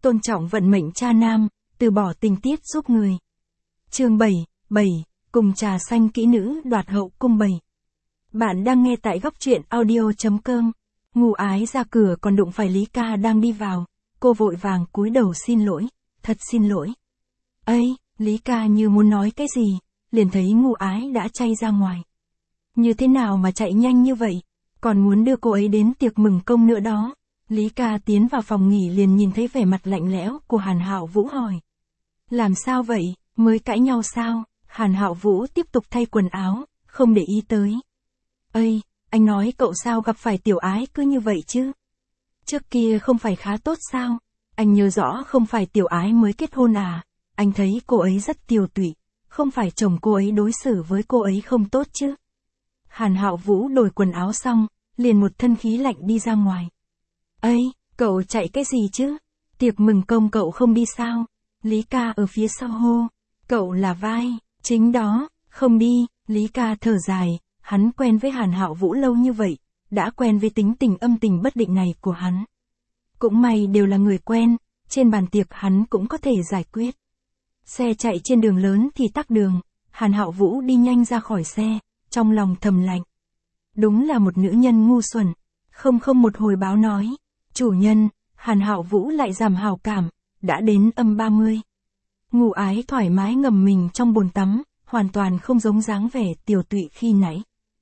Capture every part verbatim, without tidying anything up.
tôn trọng vận mệnh cha nam, từ bỏ tình tiết giúp người. Chương bảy, bảy, cùng trà xanh kỹ nữ đoạt hậu cung bảy. Bạn đang nghe tại góc truyện audio.com. Ngụ Ái ra cửa còn đụng phải Lý Ca đang đi vào, cô vội vàng cúi đầu xin lỗi, thật xin lỗi. Ây, Lý Ca như muốn nói cái gì, liền thấy Ngụ Ái đã chay ra ngoài. Như thế nào mà chạy nhanh như vậy, còn muốn đưa cô ấy đến tiệc mừng công nữa đó. Lý Ca tiến vào phòng nghỉ liền nhìn thấy vẻ mặt lạnh lẽo của Hàn Hạo Vũ hỏi. Làm sao vậy, mới cãi nhau sao? Hàn Hạo Vũ tiếp tục thay quần áo, không để ý tới. Ây, anh nói cậu sao gặp phải Tiểu Ái cứ như vậy chứ? Trước kia không phải khá tốt sao? Anh nhớ rõ không phải Tiểu Ái mới kết hôn à? Anh thấy cô ấy rất tiều tụy, không phải chồng cô ấy đối xử với cô ấy không tốt chứ? Hàn Hạo Vũ đổi quần áo xong, liền một thân khí lạnh đi ra ngoài. Ây, cậu chạy cái gì chứ? Tiệc mừng công cậu không đi sao? Lý Ca ở phía sau hô. Cậu là vai, chính đó, không đi. Lý Ca thở dài, hắn quen với Hàn Hạo Vũ lâu như vậy, đã quen với tính tình âm tình bất định này của hắn. Cũng may đều là người quen, trên bàn tiệc hắn cũng có thể giải quyết. Xe chạy trên đường lớn thì tắc đường, Hàn Hạo Vũ đi nhanh ra khỏi xe, trong lòng thầm lạnh. Đúng là một nữ nhân ngu xuẩn. Không không một hồi báo nói, chủ nhân, Hàn Hạo Vũ lại giảm hào cảm, đã đến âm ba mươi. Ngụ Ái thoải mái ngầm mình trong bồn tắm, hoàn toàn không giống dáng vẻ tiểu tụy khi nãy.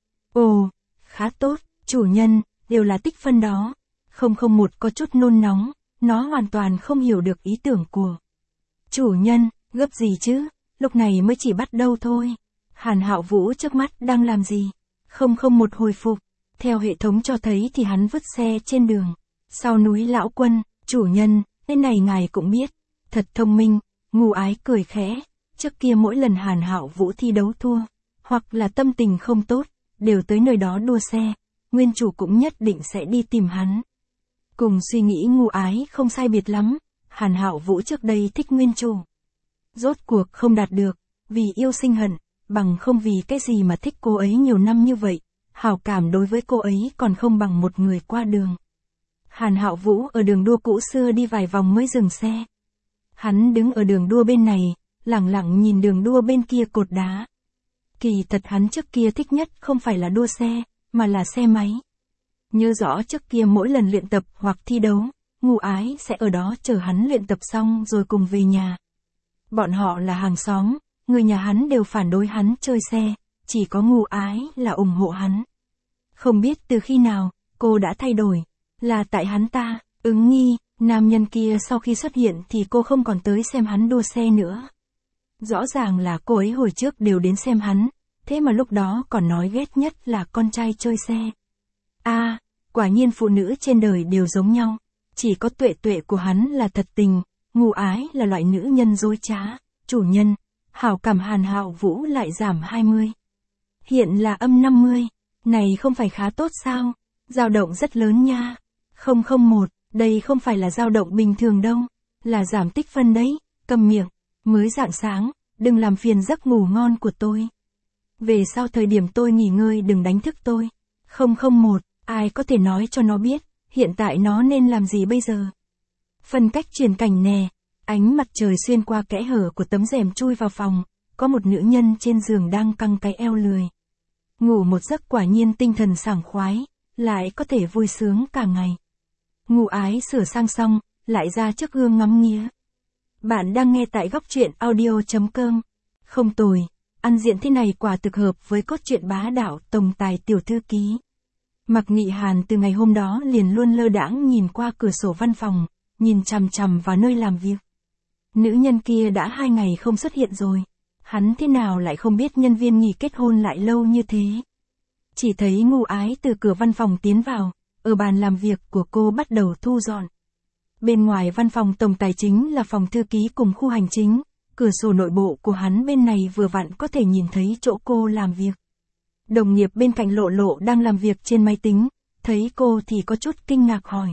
Ồ, khá tốt, chủ nhân, đều là tích phân đó. Không không một có chút nôn nóng, nó hoàn toàn không hiểu được ý tưởng của chủ nhân, gấp gì chứ, lúc này mới chỉ bắt đầu thôi. Hàn Hạo Vũ trước mắt đang làm gì? Không không một hồi phục, theo hệ thống cho thấy thì hắn vứt xe trên đường. Sau núi Lão Quân, chủ nhân, cái này ngài cũng biết, thật thông minh. Ngụ Ái cười khẽ, trước kia mỗi lần Hàn Hạo Vũ thi đấu thua, hoặc là tâm tình không tốt, đều tới nơi đó đua xe, nguyên chủ cũng nhất định sẽ đi tìm hắn. Cùng suy nghĩ Ngụ Ái không sai biệt lắm, Hàn Hạo Vũ trước đây thích nguyên chủ. Rốt cuộc không đạt được, vì yêu sinh hận, bằng không vì cái gì mà thích cô ấy nhiều năm như vậy, hảo cảm đối với cô ấy còn không bằng một người qua đường. Hàn Hạo Vũ ở đường đua cũ xưa đi vài vòng mới dừng xe. Hắn đứng ở đường đua bên này, lẳng lặng nhìn đường đua bên kia cột đá. Kỳ thật hắn trước kia thích nhất không phải là đua xe, mà là xe máy. Nhớ rõ trước kia mỗi lần luyện tập hoặc thi đấu, Ngụ Ái sẽ ở đó chờ hắn luyện tập xong rồi cùng về nhà. Bọn họ là hàng xóm, người nhà hắn đều phản đối hắn chơi xe, chỉ có Ngụ Ái là ủng hộ hắn. Không biết từ khi nào, cô đã thay đổi, là tại hắn ta, ứng nghi, nam nhân kia sau khi xuất hiện thì cô không còn tới xem hắn đua xe nữa. Rõ ràng là cô ấy hồi trước đều đến xem hắn, thế mà lúc đó còn nói ghét nhất là con trai chơi xe. A, à, quả nhiên phụ nữ trên đời đều giống nhau, chỉ có Tuệ Tuệ của hắn là thật tình, Ngụ Ái là loại nữ nhân dối trá. Chủ nhân, hảo cảm Hàn Hạo Vũ lại giảm hai mươi. Hiện là âm năm mươi, này không phải khá tốt sao? Dao động rất lớn nha. Không không một, đây không phải là dao động bình thường đâu, là giảm tích phân đấy. Cầm miệng, mới rạng sáng, đừng làm phiền giấc ngủ ngon của tôi. Về sau thời điểm tôi nghỉ ngơi đừng đánh thức tôi. Không không một, ai có thể nói cho nó biết, hiện tại nó nên làm gì bây giờ? Phân cách chuyển cảnh nè, ánh mặt trời xuyên qua kẽ hở của tấm rèm chui vào phòng, có một nữ nhân trên giường đang căng cái eo lười. Ngủ một giấc quả nhiên tinh thần sảng khoái, lại có thể vui sướng cả ngày. Ngụ Ái sửa sang xong, lại ra trước gương ngắm nghía. Bạn đang nghe tại góc truyện audio.com. Không tồi, ăn diện thế này quả thực hợp với cốt truyện bá đạo tổng tài tiểu thư ký. Mạc Nghị Hàn từ ngày hôm đó liền luôn lơ đãng nhìn qua cửa sổ văn phòng, nhìn chằm chằm vào nơi làm việc. Nữ nhân kia đã hai ngày không xuất hiện rồi. Hắn thế nào lại không biết nhân viên nghỉ kết hôn lại lâu như thế. Chỉ thấy Ngụ Ái từ cửa văn phòng tiến vào, ở bàn làm việc của cô bắt đầu thu dọn. Bên ngoài văn phòng tổng tài chính là phòng thư ký cùng khu hành chính, cửa sổ nội bộ của hắn bên này vừa vặn có thể nhìn thấy chỗ cô làm việc. Đồng nghiệp bên cạnh Lộ Lộ đang làm việc trên máy tính, thấy cô thì có chút kinh ngạc hỏi.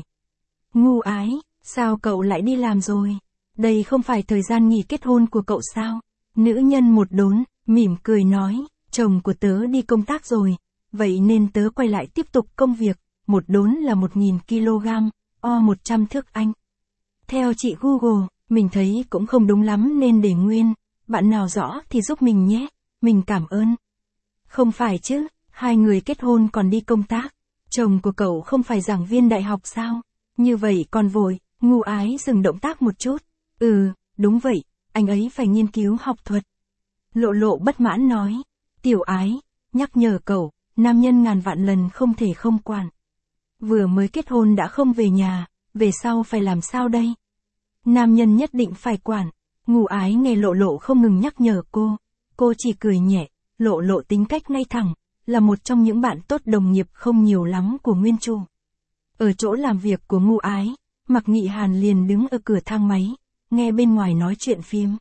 Ngụ Ái, sao cậu lại đi làm rồi? Đây không phải thời gian nghỉ kết hôn của cậu sao? Nữ nhân một đốn, mỉm cười nói, chồng của tớ đi công tác rồi, vậy nên tớ quay lại tiếp tục công việc, một đốn là một nghìn ki lô gam, o một trăm thước Anh. Theo chị Google, mình thấy cũng không đúng lắm nên để nguyên, bạn nào rõ thì giúp mình nhé, mình cảm ơn. Không phải chứ, hai người kết hôn còn đi công tác, chồng của cậu không phải giảng viên đại học sao? Như vậy còn vội, Ngu Ái dừng động tác một chút. Ừ, đúng vậy, anh ấy phải nghiên cứu học thuật. Lộ Lộ bất mãn nói, Tiểu Ái, nhắc nhở cậu, nam nhân ngàn vạn lần không thể không quản. Vừa mới kết hôn đã không về nhà, về sau phải làm sao đây? Nam nhân nhất định phải quản. Ngu Ái nghe Lộ Lộ không ngừng nhắc nhở cô, cô chỉ cười nhẹ. Lộ Lộ tính cách ngay thẳng, là một trong những bạn tốt đồng nghiệp không nhiều lắm của Nguyên Chu. Ở chỗ làm việc của Ngu Ái, Mạc Nghị Hàn liền đứng ở cửa thang máy, nghe bên ngoài nói chuyện phím.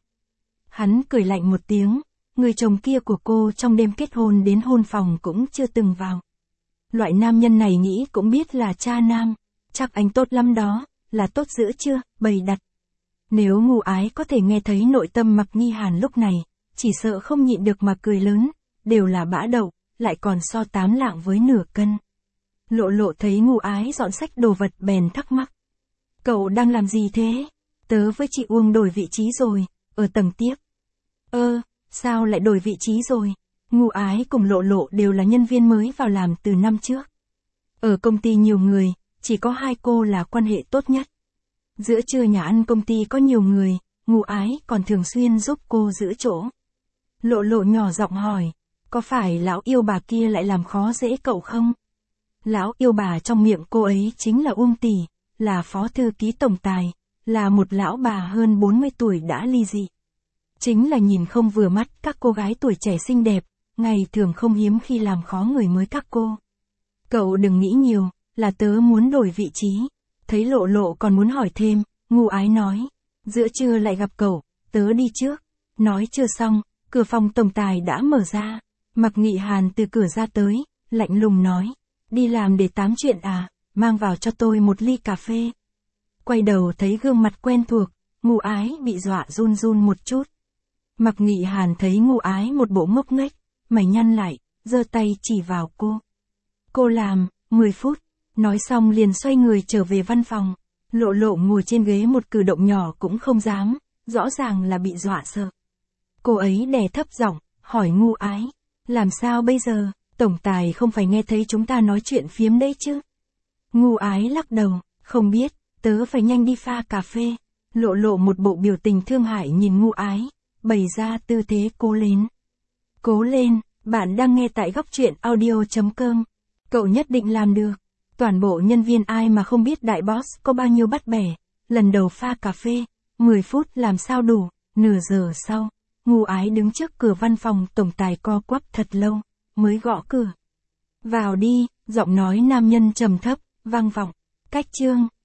Hắn cười lạnh một tiếng, người chồng kia của cô trong đêm kết hôn đến hôn phòng cũng chưa từng vào. Loại nam nhân này nghĩ cũng biết là cha nam, chắc anh tốt lắm đó, là tốt dữ chưa, bày đặt. Nếu Ngu Ái có thể nghe thấy nội tâm Mạc Nghị Hàn lúc này, chỉ sợ không nhịn được mà cười lớn, đều là bã đậu, lại còn so tám lạng với nửa cân. Lộ Lộ thấy Ngu Ái dọn sách đồ vật bèn thắc mắc. Cậu đang làm gì thế? Tớ với chị Uông đổi vị trí rồi, ở tầng tiếp. Ơ, sao lại đổi vị trí rồi? Ngu Ái cùng Lộ Lộ đều là nhân viên mới vào làm từ năm trước. Ở công ty nhiều người, chỉ có hai cô là quan hệ tốt nhất. Giữa trưa nhà ăn công ty có nhiều người, Ngu Ái còn thường xuyên giúp cô giữ chỗ. Lộ Lộ nhỏ giọng hỏi, có phải lão yêu bà kia lại làm khó dễ cậu không? Lão yêu bà trong miệng cô ấy chính là Uông tỷ, là phó thư ký tổng tài, là một lão bà hơn bốn mươi tuổi đã ly dị. Chính là nhìn không vừa mắt các cô gái tuổi trẻ xinh đẹp, ngày thường không hiếm khi làm khó người mới các cô. Cậu đừng nghĩ nhiều, là tớ muốn đổi vị trí. Thấy Lộ Lộ còn muốn hỏi thêm, Ngu Ái nói, giữa trưa lại gặp cậu, tớ đi trước. Nói chưa xong, cửa phòng tổng tài đã mở ra. Mạc Nghị Hàn từ cửa ra tới, lạnh lùng nói, đi làm để tám chuyện à, mang vào cho tôi một ly cà phê. Quay đầu thấy gương mặt quen thuộc, Ngu Ái bị dọa run run một chút. Mạc Nghị Hàn thấy Ngu Ái một bộ ngốc nghếch, mày nhăn lại, giơ tay chỉ vào cô. Cô làm, mười phút, nói xong liền xoay người trở về văn phòng. Lộ Lộ ngồi trên ghế một cử động nhỏ cũng không dám, rõ ràng là bị dọa sợ. Cô ấy đè thấp giọng, hỏi Ngu Ái, làm sao bây giờ, tổng tài không phải nghe thấy chúng ta nói chuyện phiếm đấy chứ? Ngu Ái lắc đầu, không biết, tớ phải nhanh đi pha cà phê. Lộ Lộ một bộ biểu tình thương hại nhìn Ngu Ái, bày ra tư thế cố lên. Cố lên, bạn đang nghe tại góc truyện audio chấm com. Cậu nhất định làm được. Toàn bộ nhân viên ai mà không biết đại boss có bao nhiêu bắt bẻ. Lần đầu pha cà phê, mười phút làm sao đủ, nửa giờ sau. Ngu Ái đứng trước cửa văn phòng tổng tài co quắp thật lâu, mới gõ cửa. Vào đi, giọng nói nam nhân trầm thấp, vang vọng. Cách chương.